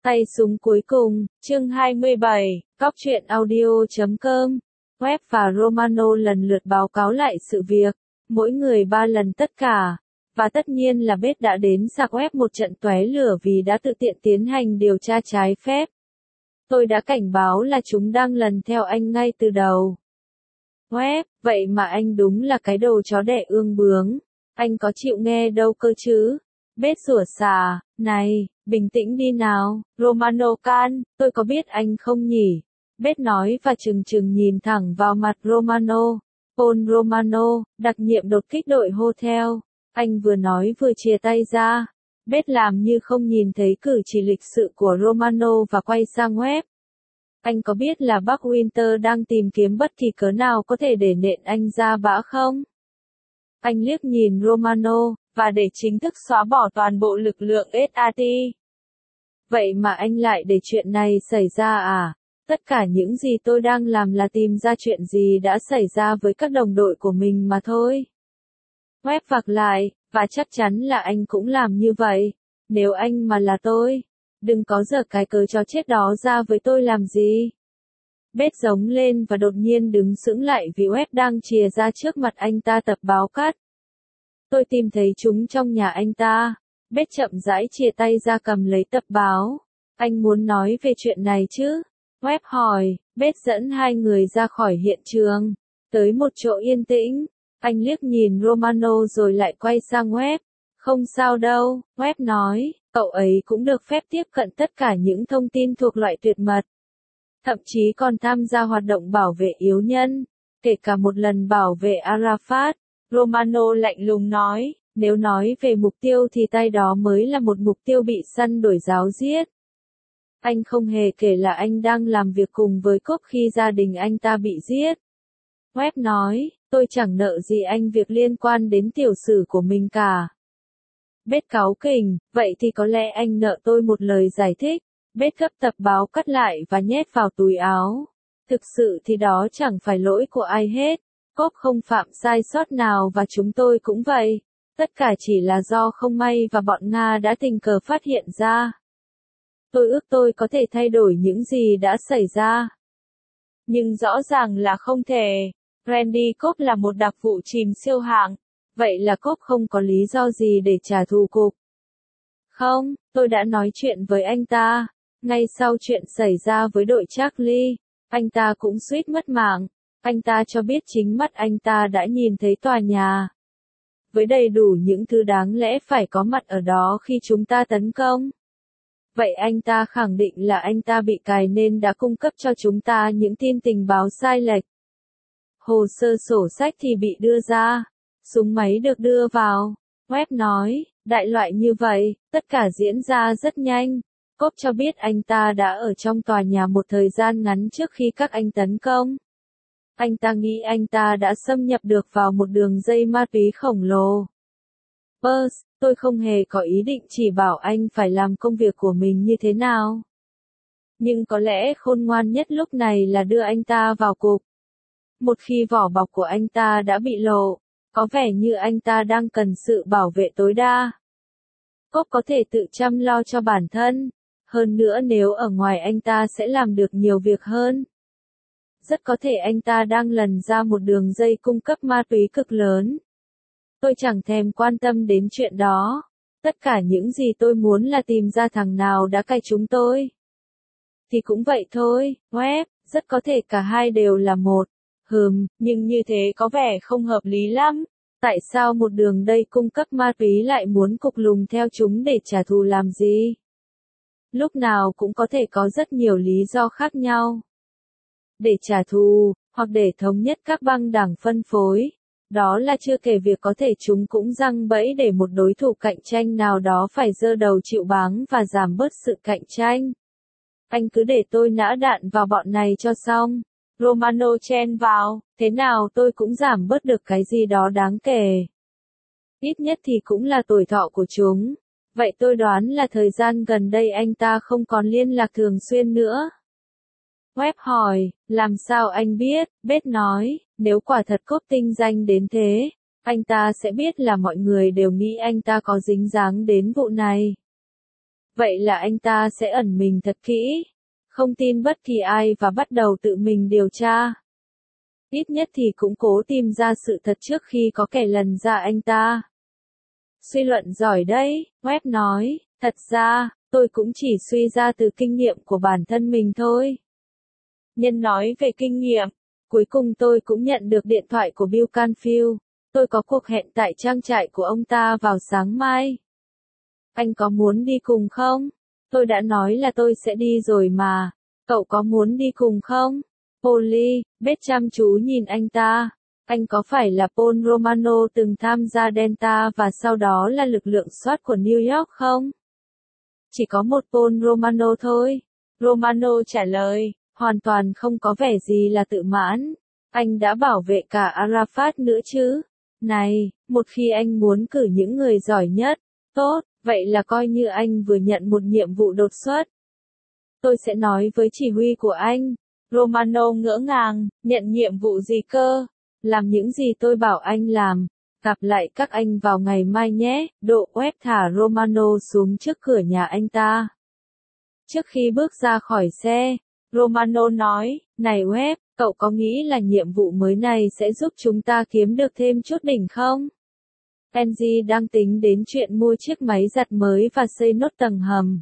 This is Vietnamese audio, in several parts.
Tay súng cuối cùng, chương 27, Cóc truyện audio.com. Web và Romano lần lượt báo cáo lại sự việc, mỗi người 3 lần tất cả. Và tất nhiên là Bết đã đến sạc web một trận tóe lửa vì đã tự tiện tiến hành điều tra trái phép. Tôi đã cảnh báo là chúng đang lần theo anh ngay từ đầu. Web, vậy mà anh đúng là cái đồ chó đẻ ương bướng. Anh có chịu nghe đâu cơ chứ? Bết sủa xả, này, bình tĩnh đi nào, Romano can, tôi có biết anh không nhỉ? Bết nói và chừng chừng nhìn thẳng vào mặt Romano. Paul Romano, đặc nhiệm đột kích đội Hotel. Anh vừa nói vừa chìa tay ra. Bết làm như không nhìn thấy cử chỉ lịch sự của Romano và quay sang web. Anh có biết là bác Winter đang tìm kiếm bất kỳ cớ nào có thể để nện anh ra bã không? Anh liếc nhìn Romano, và để chính thức xóa bỏ toàn bộ lực lượng SAT. Vậy mà anh lại để chuyện này xảy ra à? Tất cả những gì tôi đang làm là tìm ra chuyện gì đã xảy ra với các đồng đội của mình mà thôi. Web vạc lại, và chắc chắn là anh cũng làm như vậy. Nếu anh mà là tôi, đừng có giở cái cớ chó chết đó ra với tôi làm gì. Bết giống lên và đột nhiên đứng sững lại vì Web đang chìa ra trước mặt anh ta tập báo cắt. Tôi tìm thấy chúng trong nhà anh ta. Bết chậm rãi chìa tay ra cầm lấy tập báo. Anh muốn nói về chuyện này chứ? Web hỏi. Bết dẫn hai người ra khỏi hiện trường, tới một chỗ yên tĩnh. Anh liếc nhìn Romano rồi lại quay sang Web. Không sao đâu, Web nói, cậu ấy cũng được phép tiếp cận tất cả những thông tin thuộc loại tuyệt mật. Thậm chí còn tham gia hoạt động bảo vệ yếu nhân, kể cả một lần bảo vệ Arafat. Romano lạnh lùng nói, nếu nói về mục tiêu thì tay đó mới là một mục tiêu bị săn đuổi giáo giết. Anh không hề kể là anh đang làm việc cùng với Cốp khi gia đình anh ta bị giết. Web nói, tôi chẳng nợ gì anh việc liên quan đến tiểu sử của mình cả. Bết cáu kỉnh, vậy thì có lẽ anh nợ tôi một lời giải thích. Bết gấp tập báo cắt lại và nhét vào túi áo. Thực sự thì đó chẳng phải lỗi của ai hết. Cốp không phạm sai sót nào và chúng tôi cũng vậy. Tất cả chỉ là do không may và bọn Nga đã tình cờ phát hiện ra. Tôi ước tôi có thể thay đổi những gì đã xảy ra. Nhưng rõ ràng là không thể. Randy Cốp là một đặc vụ chìm siêu hạng. Vậy là Cốp không có lý do gì để trả thù cục. Không, tôi đã nói chuyện với anh ta. Ngay sau chuyện xảy ra với đội Charlie, anh ta cũng suýt mất mạng. Anh ta cho biết chính mắt anh ta đã nhìn thấy tòa nhà. Với đầy đủ những thứ đáng lẽ phải có mặt ở đó khi chúng ta tấn công. Vậy anh ta khẳng định là anh ta bị cài nên đã cung cấp cho chúng ta những tin tình báo sai lệch. Hồ sơ sổ sách thì bị đưa ra. Súng máy được đưa vào. Web nói, đại loại như vậy, tất cả diễn ra rất nhanh. Cốp cho biết anh ta đã ở trong tòa nhà một thời gian ngắn trước khi các anh tấn công. Anh ta nghĩ anh ta đã xâm nhập được vào một đường dây ma túy khổng lồ. Buzz, tôi không hề có ý định chỉ bảo anh phải làm công việc của mình như thế nào. Nhưng có lẽ khôn ngoan nhất lúc này là đưa anh ta vào cục. Một khi vỏ bọc của anh ta đã bị lộ, có vẻ như anh ta đang cần sự bảo vệ tối đa. Cốp có thể tự chăm lo cho bản thân. Hơn nữa nếu ở ngoài anh ta sẽ làm được nhiều việc hơn. Rất có thể anh ta đang lần ra một đường dây cung cấp ma túy cực lớn. Tôi chẳng thèm quan tâm đến chuyện đó. Tất cả những gì tôi muốn là tìm ra thằng nào đã cài chúng tôi. Thì cũng vậy thôi, Web, rất có thể cả hai đều là một. Nhưng như thế có vẻ không hợp lý lắm. Tại sao một đường dây cung cấp ma túy lại muốn cục lùng theo chúng để trả thù làm gì? Lúc nào cũng có thể có rất nhiều lý do khác nhau. Để trả thù, hoặc để thống nhất các băng đảng phân phối. Đó là chưa kể việc có thể chúng cũng giăng bẫy để một đối thủ cạnh tranh nào đó phải giơ đầu chịu báng và giảm bớt sự cạnh tranh. Anh cứ để tôi nã đạn vào bọn này cho xong. Romano chen vào, thế nào tôi cũng giảm bớt được cái gì đó đáng kể. Ít nhất thì cũng là tuổi thọ của chúng. Vậy tôi đoán là thời gian gần đây anh ta không còn liên lạc thường xuyên nữa. Web hỏi, làm sao anh biết? Bết nói, nếu quả thật Cốp tinh danh đến thế, anh ta sẽ biết là mọi người đều nghĩ anh ta có dính dáng đến vụ này. Vậy là anh ta sẽ ẩn mình thật kỹ, không tin bất kỳ ai và bắt đầu tự mình điều tra. Ít nhất thì cũng cố tìm ra sự thật trước khi có kẻ lần ra anh ta. Suy luận giỏi đấy, Webb nói, thật ra, tôi cũng chỉ suy ra từ kinh nghiệm của bản thân mình thôi. Nhân nói về kinh nghiệm, cuối cùng tôi cũng nhận được điện thoại của Bill Canfield. Tôi có cuộc hẹn tại trang trại của ông ta vào sáng mai. Anh có muốn đi cùng không? Tôi đã nói là tôi sẽ đi rồi mà. Cậu có muốn đi cùng không? Polly, Beth chăm chú nhìn anh ta. Anh có phải là Paul Romano từng tham gia Delta và sau đó là lực lượng SWAT của New York không? Chỉ có một Paul Romano thôi. Romano trả lời, hoàn toàn không có vẻ gì là tự mãn. Anh đã bảo vệ cả Arafat nữa chứ. Này, một khi anh muốn cử những người giỏi nhất, tốt, vậy là coi như anh vừa nhận một nhiệm vụ đột xuất. Tôi sẽ nói với chỉ huy của anh. Romano ngỡ ngàng, nhận nhiệm vụ gì cơ? Làm những gì tôi bảo anh làm. Gặp lại các anh vào ngày mai nhé. Độ Webb thả Romano xuống trước cửa nhà anh ta. Trước khi bước ra khỏi xe, Romano nói, này Webb, cậu có nghĩ là nhiệm vụ mới này sẽ giúp chúng ta kiếm được thêm chút đỉnh không? Angie đang tính đến chuyện mua chiếc máy giặt mới và xây nốt tầng hầm.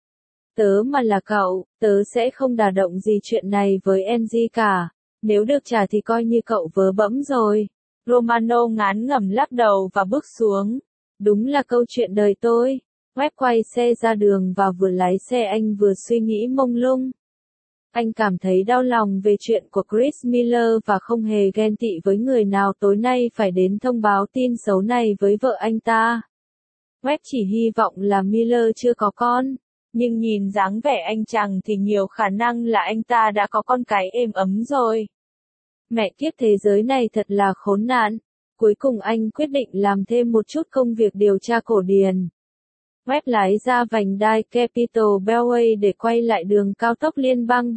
Tớ mà là cậu, tớ sẽ không đả động gì chuyện này với Angie cả. Nếu được trả thì coi như cậu vớ bẫm rồi. Romano ngán ngẩm lắc đầu và bước xuống. Đúng là câu chuyện đời tôi. Webb quay xe ra đường và vừa lái xe anh vừa suy nghĩ mông lung. Anh cảm thấy đau lòng về chuyện của Chris Miller và không hề ghen tị với người nào tối nay phải đến thông báo tin xấu này với vợ anh ta. Webb chỉ hy vọng là Miller chưa có con, nhưng nhìn dáng vẻ anh chàng thì nhiều khả năng là anh ta đã có con cái êm ấm rồi. Mẹ kiếp, thế giới này thật là khốn nạn. Cuối cùng anh quyết định làm thêm một chút công việc điều tra cổ điển. Webb lái ra vành đai Capitol Beltway để quay lại đường cao tốc liên bang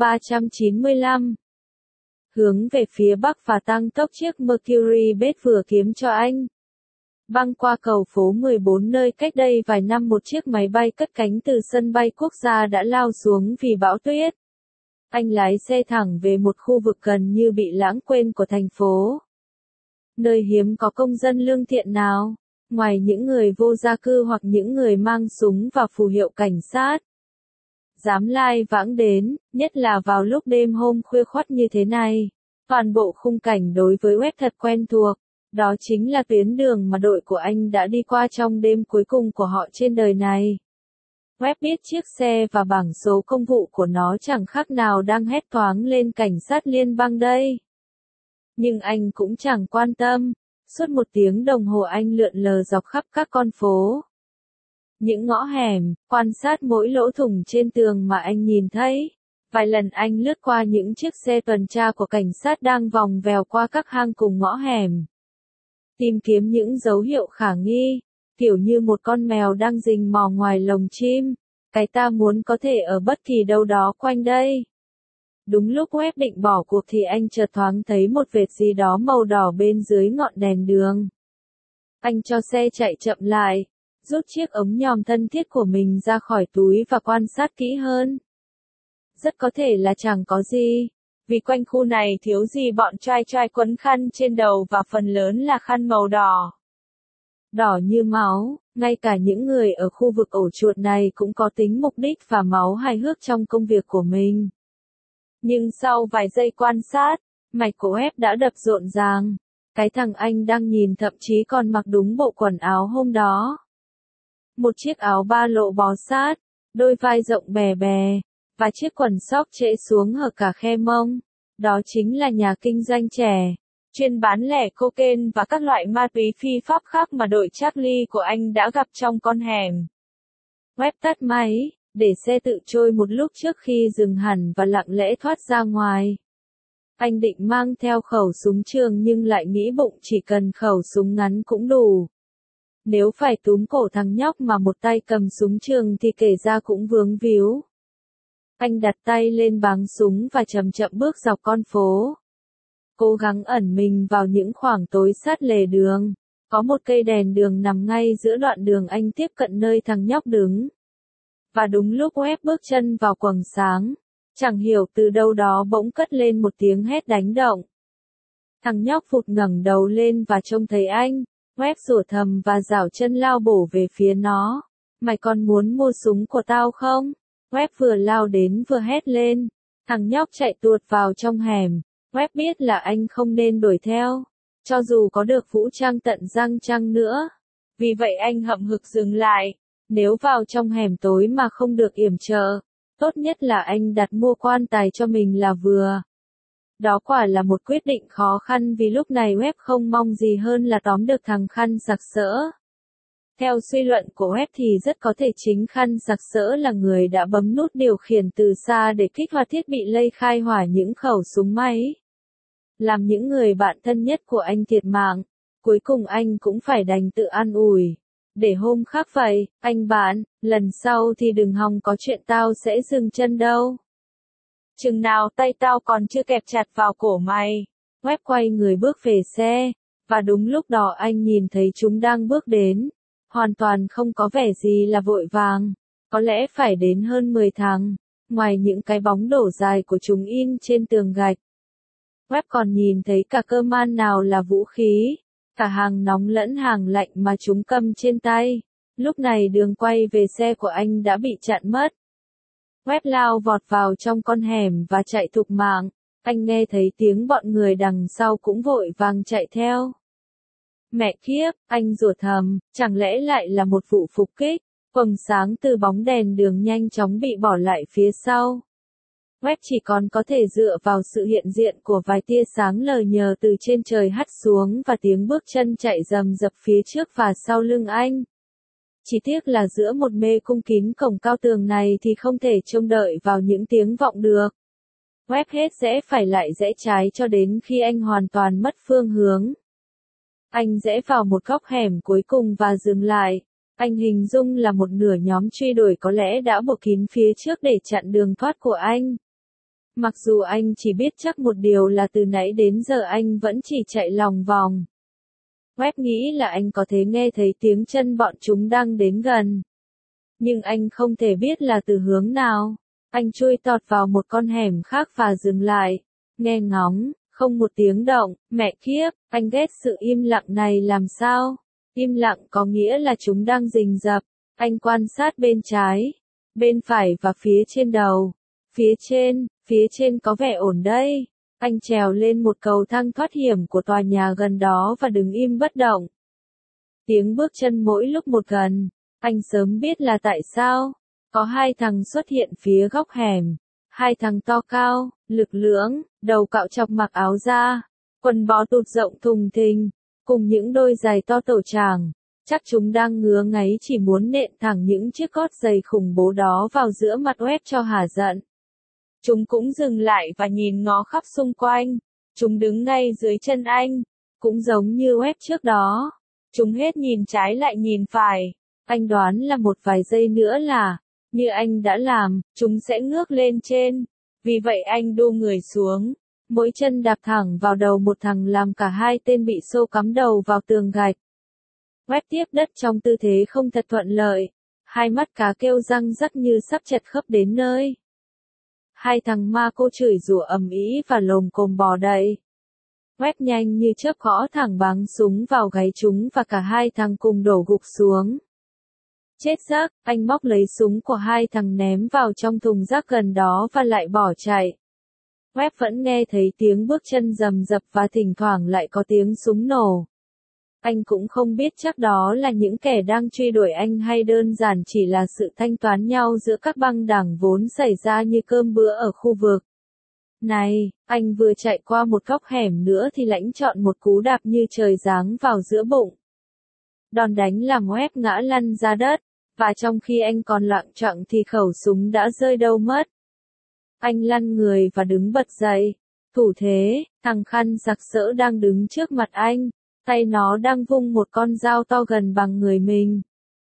395. Hướng về phía bắc và tăng tốc chiếc Mercury Beth vừa kiếm cho anh. Băng qua cầu phố 14 nơi cách đây vài năm một chiếc máy bay cất cánh từ sân bay quốc gia đã lao xuống vì bão tuyết. Anh lái xe thẳng về một khu vực gần như bị lãng quên của thành phố. Nơi hiếm có công dân lương thiện nào, ngoài những người vô gia cư hoặc những người mang súng và phù hiệu cảnh sát. Dám lai vãng đến, nhất là vào lúc đêm hôm khuya khoắt như thế này. Toàn bộ khung cảnh đối với Webb thật quen thuộc. Đó chính là tuyến đường mà đội của anh đã đi qua trong đêm cuối cùng của họ trên đời này. Webb biết chiếc xe và bảng số công vụ của nó chẳng khác nào đang hét toáng lên cảnh sát liên bang đây. Nhưng anh cũng chẳng quan tâm. Suốt 1 tiếng đồng hồ anh lượn lờ dọc khắp các con phố. Những ngõ hẻm, quan sát mỗi lỗ thủng trên tường mà anh nhìn thấy. Vài lần anh lướt qua những chiếc xe tuần tra của cảnh sát đang vòng vèo qua các hang cùng ngõ hẻm. Tìm kiếm những dấu hiệu khả nghi, kiểu như một con mèo đang rình mò ngoài lồng chim. Cái ta muốn có thể ở bất kỳ đâu đó quanh đây. Đúng lúc Webb định bỏ cuộc thì anh chợt thoáng thấy một vệt gì đó màu đỏ bên dưới ngọn đèn đường. Anh cho xe chạy chậm lại, rút chiếc ống nhòm thân thiết của mình ra khỏi túi và quan sát kỹ hơn. Rất có thể là chẳng có gì, vì quanh khu này thiếu gì bọn trai trai quấn khăn trên đầu và phần lớn là khăn màu đỏ. Đỏ như máu, ngay cả những người ở khu vực ổ chuột này cũng có tính mục đích và máu hài hước trong công việc của mình. Nhưng sau vài giây quan sát, mạch của Webb đã đập rộn ràng. Cái thằng anh đang nhìn thậm chí còn mặc đúng bộ quần áo hôm đó. Một chiếc áo ba lỗ bó sát, đôi vai rộng bè bè, và chiếc quần sóc trễ xuống hở cả khe mông. Đó chính là nhà kinh doanh trẻ, chuyên bán lẻ cocaine và các loại ma túy phi pháp khác mà đội Charlie của anh đã gặp trong con hẻm. Webb tắt máy, để xe tự trôi một lúc trước khi dừng hẳn và lặng lẽ thoát ra ngoài. Anh định mang theo khẩu súng trường nhưng lại nghĩ bụng chỉ cần khẩu súng ngắn cũng đủ. Nếu phải túm cổ thằng nhóc mà một tay cầm súng trường thì kể ra cũng vướng víu. Anh đặt tay lên báng súng và chậm chậm bước dọc con phố. Cố gắng ẩn mình vào những khoảng tối sát lề đường. Có một cây đèn đường nằm ngay giữa đoạn đường anh tiếp cận nơi thằng nhóc đứng. Và đúng lúc Webb bước chân vào quầng sáng, chẳng hiểu từ đâu đó bỗng cất lên một tiếng hét đánh động. Thằng nhóc vụt ngẩng đầu lên và trông thấy anh. Webb rủa thầm và giảo chân lao bổ về phía nó. Mày còn muốn mua súng của tao không? Webb vừa lao đến vừa hét lên. Thằng nhóc chạy tuột vào trong hẻm. Webb biết là anh không nên đuổi theo, cho dù có được vũ trang tận răng chăng nữa. Vì vậy anh hậm hực dừng lại. Nếu vào trong hẻm tối mà không được yểm trợ, tốt nhất là anh đặt mua quan tài cho mình là vừa. Đó quả là một quyết định khó khăn vì lúc này Webb không mong gì hơn là tóm được thằng khăn sặc sỡ. Theo suy luận của Webb thì rất có thể chính khăn sặc sỡ là người đã bấm nút điều khiển từ xa để kích hoạt thiết bị lây khai hỏa những khẩu súng máy. Làm những người bạn thân nhất của anh thiệt mạng, cuối cùng anh cũng phải đành tự an ủi. Để hôm khác vậy, anh bạn, lần sau thì đừng hòng có chuyện tao sẽ dừng chân đâu. Chừng nào tay tao còn chưa kẹp chặt vào cổ mày. Webb quay người bước về xe, và đúng lúc đó anh nhìn thấy chúng đang bước đến. Hoàn toàn không có vẻ gì là vội vàng, có lẽ phải đến hơn 10 thằng, ngoài những cái bóng đổ dài của chúng in trên tường gạch. Webb còn nhìn thấy cả cơ man nào là vũ khí, cả hàng nóng lẫn hàng lạnh mà chúng cầm trên tay. Lúc này đường quay về xe của anh đã bị chặn mất. Webb lao vọt vào trong con hẻm và chạy thục mạng. Anh nghe thấy tiếng bọn người đằng sau cũng vội vàng chạy theo. Mẹ kiếp, anh rủa thầm, chẳng lẽ lại là một vụ phục kích? Quầng sáng từ bóng đèn đường nhanh chóng bị bỏ lại phía sau. Webb chỉ còn có thể dựa vào sự hiện diện của vài tia sáng lờ nhờ từ trên trời hắt xuống và tiếng bước chân chạy rầm rập phía trước và sau lưng anh. Chỉ tiếc là giữa một mê cung kín cổng cao tường này thì không thể trông đợi vào những tiếng vọng được. Webb hết rẽ phải lại rẽ trái cho đến khi anh hoàn toàn mất phương hướng. Anh rẽ vào một góc hẻm cuối cùng và dừng lại. Anh hình dung là một nửa nhóm truy đuổi có lẽ đã buộc kín phía trước để chặn đường thoát của anh. Mặc dù anh chỉ biết chắc một điều là từ nãy đến giờ anh vẫn chỉ chạy lòng vòng. Webb nghĩ là anh có thể nghe thấy tiếng chân bọn chúng đang đến gần. Nhưng anh không thể biết là từ hướng nào. Anh chui tọt vào một con hẻm khác và dừng lại. Nghe ngóng, không một tiếng động, mẹ kiếp, anh ghét sự im lặng này làm sao? Im lặng có nghĩa là chúng đang rình rập. Anh quan sát bên trái, bên phải và phía trên đầu. Phía trên có vẻ ổn đây. Anh trèo lên một cầu thang thoát hiểm của tòa nhà gần đó và đứng im bất động. Tiếng bước chân mỗi lúc một gần. Anh sớm biết là tại sao. Có hai thằng xuất hiện phía góc hẻm. Hai thằng to cao, lực lưỡng, đầu cạo chọc mặc áo da, quần bó tụt rộng thùng thình, cùng những đôi giày to tổ tràng. Chắc chúng đang ngứa ngáy chỉ muốn nện thẳng những chiếc gót giày khủng bố đó vào giữa mặt Webb cho hả giận. Chúng cũng dừng lại và nhìn ngó khắp xung quanh. Chúng đứng ngay dưới chân anh, cũng giống như Webb trước đó. Chúng hết nhìn trái lại nhìn phải. Anh đoán là một vài giây nữa là, như anh đã làm, chúng sẽ ngước lên trên. Vì vậy anh đu người xuống, mỗi chân đạp thẳng vào đầu một thằng làm cả hai tên bị xô cắm đầu vào tường gạch. Webb tiếp đất trong tư thế không thật thuận lợi. Hai mắt cá kêu răng rắc như sắp chật khớp đến nơi. Hai thằng ma cô chửi rủa ầm ĩ và lồm cồm bò đậy. Webb nhanh như chớp gõ thẳng báng súng vào gáy chúng và cả hai thằng cùng đổ gục xuống. Chết rác, anh móc lấy súng của hai thằng ném vào trong thùng rác gần đó và lại bỏ chạy. Webb vẫn nghe thấy tiếng bước chân rầm rập và thỉnh thoảng lại có tiếng súng nổ. Anh cũng không biết chắc đó là những kẻ đang truy đuổi anh hay đơn giản chỉ là sự thanh toán nhau giữa các băng đảng vốn xảy ra như cơm bữa ở khu vực. Này, anh vừa chạy qua một góc hẻm nữa thì lãnh chọn một cú đạp như trời giáng vào giữa bụng. Đòn đánh làm Webb ngã lăn ra đất, và trong khi anh còn loạng choạng thì khẩu súng đã rơi đâu mất. Anh lăn người và đứng bật dậy. Thủ thế, thằng khăn sặc sỡ đang đứng trước mặt anh. Tay nó đang vung một con dao to gần bằng người mình.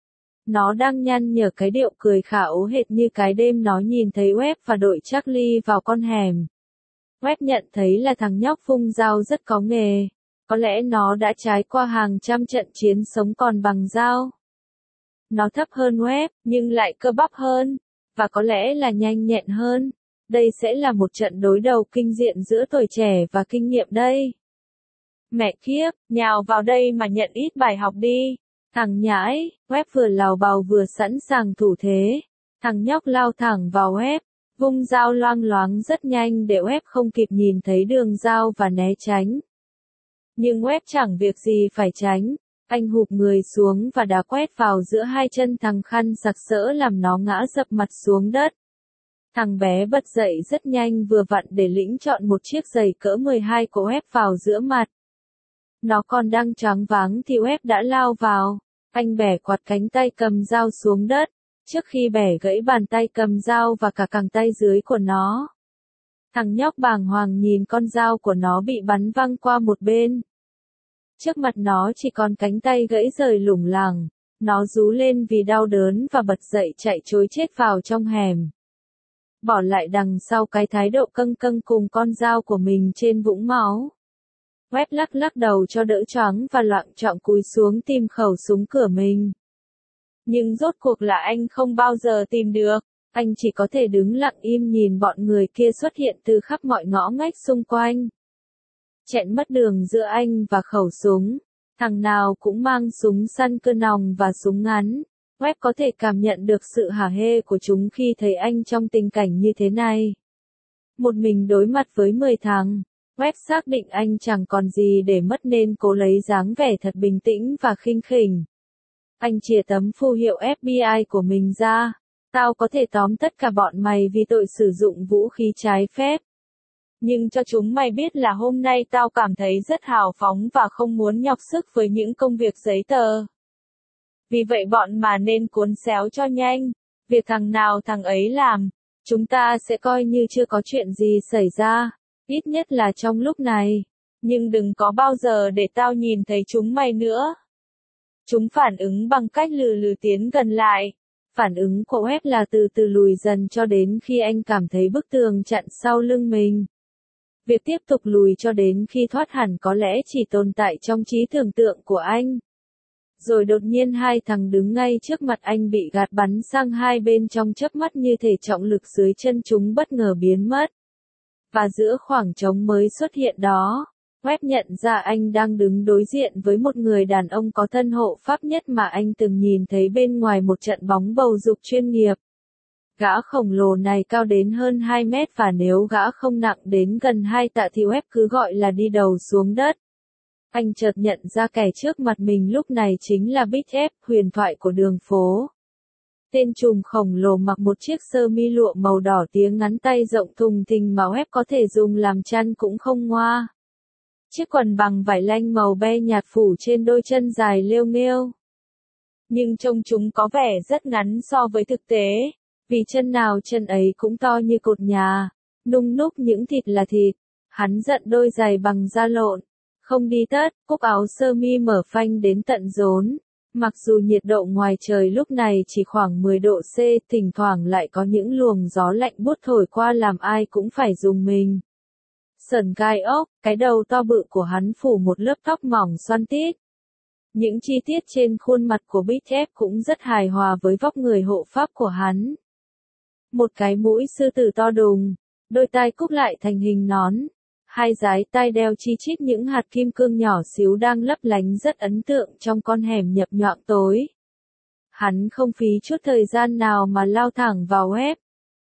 Nó đang nhăn nhở cái điệu cười khả ố hệt như cái đêm nó nhìn thấy Webb và đội Charlie vào con hẻm. Webb nhận thấy là thằng nhóc vung dao rất có nghề. Có lẽ nó đã trải qua hàng trăm trận chiến sống còn bằng dao. Nó thấp hơn web, nhưng lại cơ bắp hơn, và có lẽ là nhanh nhẹn hơn. Đây sẽ là một trận đối đầu kinh diện giữa tuổi trẻ và kinh nghiệm đây. Mẹ kiếp, nhào vào đây mà nhận ít bài học đi. Thằng nhãi, web vừa lào bào vừa sẵn sàng thủ thế. Thằng nhóc lao thẳng vào web, vung dao loang loáng rất nhanh để web không kịp nhìn thấy đường dao và né tránh. Nhưng web chẳng việc gì phải tránh. Anh hụp người xuống và đá quét vào giữa hai chân thằng khăn sặc sỡ làm nó ngã dập mặt xuống đất. Thằng bé bật dậy rất nhanh vừa vặn để lĩnh chọn một chiếc giày cỡ 12 của web vào giữa mặt. Nó còn đang choáng váng thì web đã lao vào. Anh bẻ quạt cánh tay cầm dao xuống đất, trước khi bẻ gãy bàn tay cầm dao và cả cẳng tay dưới của nó. Thằng nhóc bàng hoàng nhìn con dao của nó bị bắn văng qua một bên. Trước mặt nó chỉ còn cánh tay gãy rời lủng lẳng. Nó rú lên vì đau đớn và bật dậy chạy trối chết vào trong hẻm. Bỏ lại đằng sau cái thái độ câng câng cùng con dao của mình trên vũng máu. Web lắc lắc đầu cho đỡ choáng và loạng choạng cúi xuống tìm khẩu súng cửa mình. Nhưng rốt cuộc là anh không bao giờ tìm được. Anh chỉ có thể đứng lặng im nhìn bọn người kia xuất hiện từ khắp mọi ngõ ngách xung quanh. Chẹn mất đường giữa anh và khẩu súng. Thằng nào cũng mang súng săn cơ nòng và súng ngắn. Web có thể cảm nhận được sự hả hê của chúng khi thấy anh trong tình cảnh như thế này. Một mình đối mặt với 10 thằng. Web xác định anh chẳng còn gì để mất nên cố lấy dáng vẻ thật bình tĩnh và khinh khỉnh. Anh chìa tấm phù hiệu FBI của mình ra. Tao có thể tóm tất cả bọn mày vì tội sử dụng vũ khí trái phép. Nhưng cho chúng mày biết là hôm nay tao cảm thấy rất hào phóng và không muốn nhọc sức với những công việc giấy tờ. Vì vậy bọn mà nên cuốn xéo cho nhanh. Việc thằng nào thằng ấy làm, chúng ta sẽ coi như chưa có chuyện gì xảy ra. Ít nhất là trong lúc này. Nhưng đừng có bao giờ để tao nhìn thấy chúng mày nữa. Chúng phản ứng bằng cách lừ lừ tiến gần lại. Phản ứng của web là từ từ lùi dần cho đến khi anh cảm thấy bức tường chặn sau lưng mình. Việc tiếp tục lùi cho đến khi thoát hẳn có lẽ chỉ tồn tại trong trí tưởng tượng của anh. Rồi đột nhiên hai thằng đứng ngay trước mặt anh bị gạt bắn sang hai bên trong chớp mắt như thể trọng lực dưới chân chúng bất ngờ biến mất. Và giữa khoảng trống mới xuất hiện đó, web nhận ra anh đang đứng đối diện với một người đàn ông có thân hộ pháp nhất mà anh từng nhìn thấy bên ngoài một trận bóng bầu dục chuyên nghiệp. Gã khổng lồ này cao đến hơn 2 mét và nếu gã không nặng đến gần 2 tạ thì web cứ gọi là đi đầu xuống đất. Anh chợt nhận ra kẻ trước mặt mình lúc này chính là Big F, huyền thoại của đường phố. Tên trùm khổng lồ mặc một chiếc sơ mi lụa màu đỏ tía ngắn tay rộng thùng thình mà web có thể dùng làm chăn cũng không ngoa. Chiếc quần bằng vải lanh màu be nhạt phủ trên đôi chân dài lêu nghêu. Nhưng trông chúng có vẻ rất ngắn so với thực tế, vì chân nào chân ấy cũng to như cột nhà, nung núc những thịt là thịt. Hắn giận đôi giày bằng da lộn, không đi tất, cúc áo sơ mi mở phanh đến tận rốn. Mặc dù nhiệt độ ngoài trời lúc này chỉ khoảng 10 độ C, thỉnh thoảng lại có những luồng gió lạnh buốt thổi qua làm ai cũng phải rùng mình. Sườn gai ốc, cái đầu to bự của hắn phủ một lớp tóc mỏng xoăn tít. Những chi tiết trên khuôn mặt của Big F cũng rất hài hòa với vóc người hộ pháp của hắn. Một cái mũi sư tử to đùng, đôi tai cúp lại thành hình nón. Hai dái tai đeo chi chít những hạt kim cương nhỏ xíu đang lấp lánh rất ấn tượng trong con hẻm nhập nhoạng tối. Hắn không phí chút thời gian nào mà lao thẳng vào web.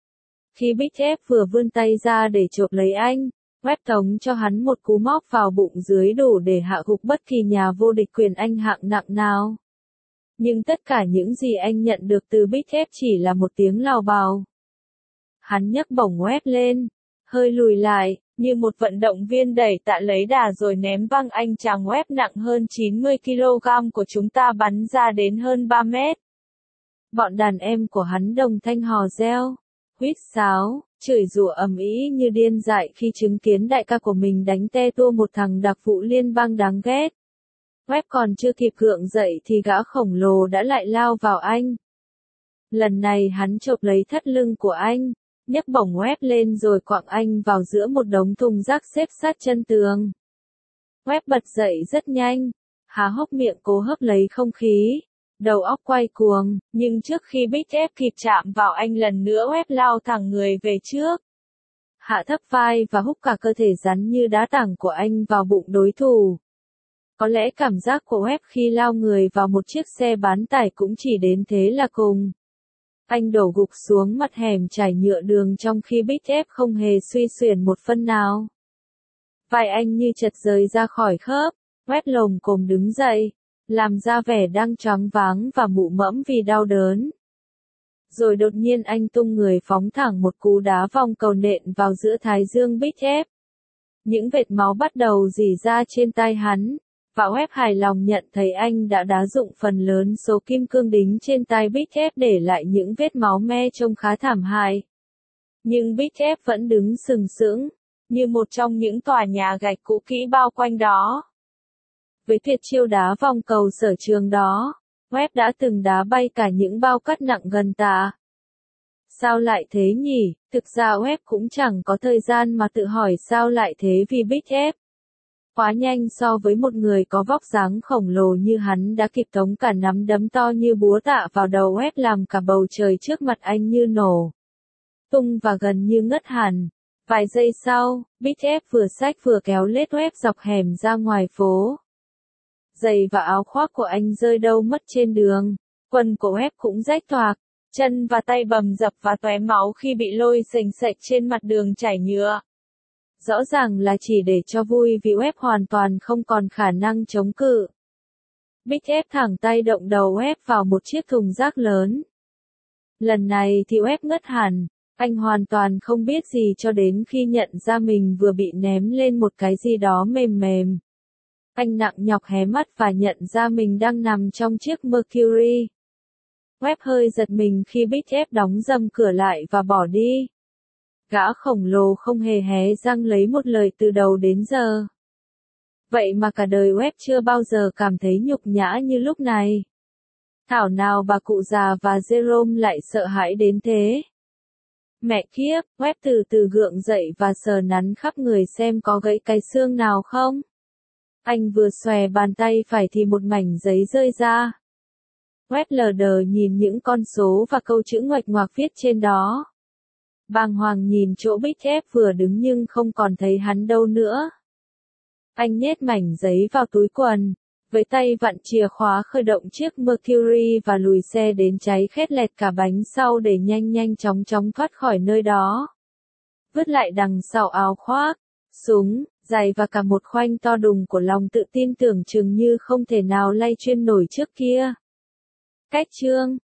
Khi Big F vừa vươn tay ra để chộp lấy anh, web tống cho hắn một cú móc vào bụng dưới đủ để hạ gục bất kỳ nhà vô địch quyền Anh hạng nặng nào. Nhưng tất cả những gì anh nhận được từ Big F chỉ là một tiếng lào bào. Hắn nhấc bổng web lên, hơi lùi lại, như một vận động viên đẩy tạ lấy đà rồi ném văng anh chàng web nặng hơn 90 kg của chúng ta bắn ra đến hơn 3 mét. Bọn đàn em của hắn đồng thanh hò reo, huýt sáo, chửi rủa ầm ĩ như điên dại khi chứng kiến đại ca của mình đánh te tua một thằng đặc vụ liên bang đáng ghét. Web còn chưa kịp gượng dậy thì gã khổng lồ đã lại lao vào anh. Lần này hắn chộp lấy thắt lưng của anh, nhấc bổng web lên rồi quẳng anh vào giữa một đống thùng rác xếp sát chân tường. Web bật dậy rất nhanh, há hốc miệng cố hấp lấy không khí. đầu óc quay cuồng, nhưng trước khi Big F kịp chạm vào anh lần nữa Web lao thẳng người về trước. Hạ thấp vai và húc cả cơ thể rắn như đá tảng của anh vào bụng đối thủ. Có lẽ cảm giác của Web khi lao người vào một chiếc xe bán tải cũng chỉ đến thế là cùng. Anh đổ gục xuống mặt hẻm trải nhựa đường trong khi Big F không hề suy xuyển một phân nào. Vai anh như chật rời ra khỏi khớp, Web lồm cồm đứng dậy, làm ra vẻ đang choáng váng và mụ mẫm vì đau đớn. Rồi đột nhiên anh tung người phóng thẳng một cú đá vòng cầu nện vào giữa thái dương Big F. Những vệt máu bắt đầu rỉ ra trên tay hắn, và Web hài lòng nhận thấy anh đã đá rụng phần lớn số kim cương đính trên tay Big F để lại những vết máu me trông khá thảm hại. Nhưng Big F vẫn đứng sừng sững, như một trong những tòa nhà gạch cũ kỹ bao quanh đó. Với tuyệt chiêu đá vòng cầu sở trường đó, Web đã từng đá bay cả những bao cát nặng gần tạ. Sao lại thế nhỉ? Thực ra Web cũng chẳng có thời gian mà tự hỏi sao lại thế vì Big F quá nhanh so với một người có vóc dáng khổng lồ như hắn đã kịp tống cả nắm đấm to như búa tạ vào đầu Web làm cả bầu trời trước mặt anh như nổ tung và gần như ngất hẳn. Vài giây sau, Big F vừa xách vừa kéo lết Web dọc hẻm ra ngoài phố. Giày và áo khoác của anh rơi đâu mất trên đường, quần của Web cũng rách toạc, chân và tay bầm dập và tóe máu khi bị lôi xềnh xệch trên mặt đường trải nhựa. Rõ ràng là chỉ để cho vui vì Web hoàn toàn không còn khả năng chống cự. Big F thẳng tay động đầu Web vào một chiếc thùng rác lớn. Lần này thì Web ngất hẳn, anh hoàn toàn không biết gì cho đến khi nhận ra mình vừa bị ném lên một cái gì đó mềm mềm. Anh nặng nhọc hé mắt và nhận ra mình đang nằm trong chiếc Mercury. Web hơi giật mình khi Big F đóng rầm cửa lại và bỏ đi. Gã khổng lồ không hề hé răng lấy một lời từ đầu đến giờ. Vậy mà cả đời Web chưa bao giờ cảm thấy nhục nhã như lúc này. Thảo nào bà cụ già và Jerome lại sợ hãi đến thế. Mẹ kiếp, Web từ từ gượng dậy và sờ nắn khắp người xem có gãy cái xương nào không. Anh vừa xòe bàn tay phải thì một mảnh giấy rơi ra. Web lờ đờ nhìn những con số và câu chữ ngoạch ngoạc viết trên đó. Bàng hoàng nhìn chỗ Big F vừa đứng nhưng không còn thấy hắn đâu nữa. Anh nhét mảnh giấy vào túi quần, với tay vặn chìa khóa khởi động chiếc Mercury và lùi xe đến cháy khét lẹt cả bánh sau để nhanh chóng thoát khỏi nơi đó. Vứt lại đằng sau áo khoác, súng, giày và cả một khoanh to đùng của lòng tự tin tưởng chừng như không thể nào lay chuyên nổi trước kia. Cách chương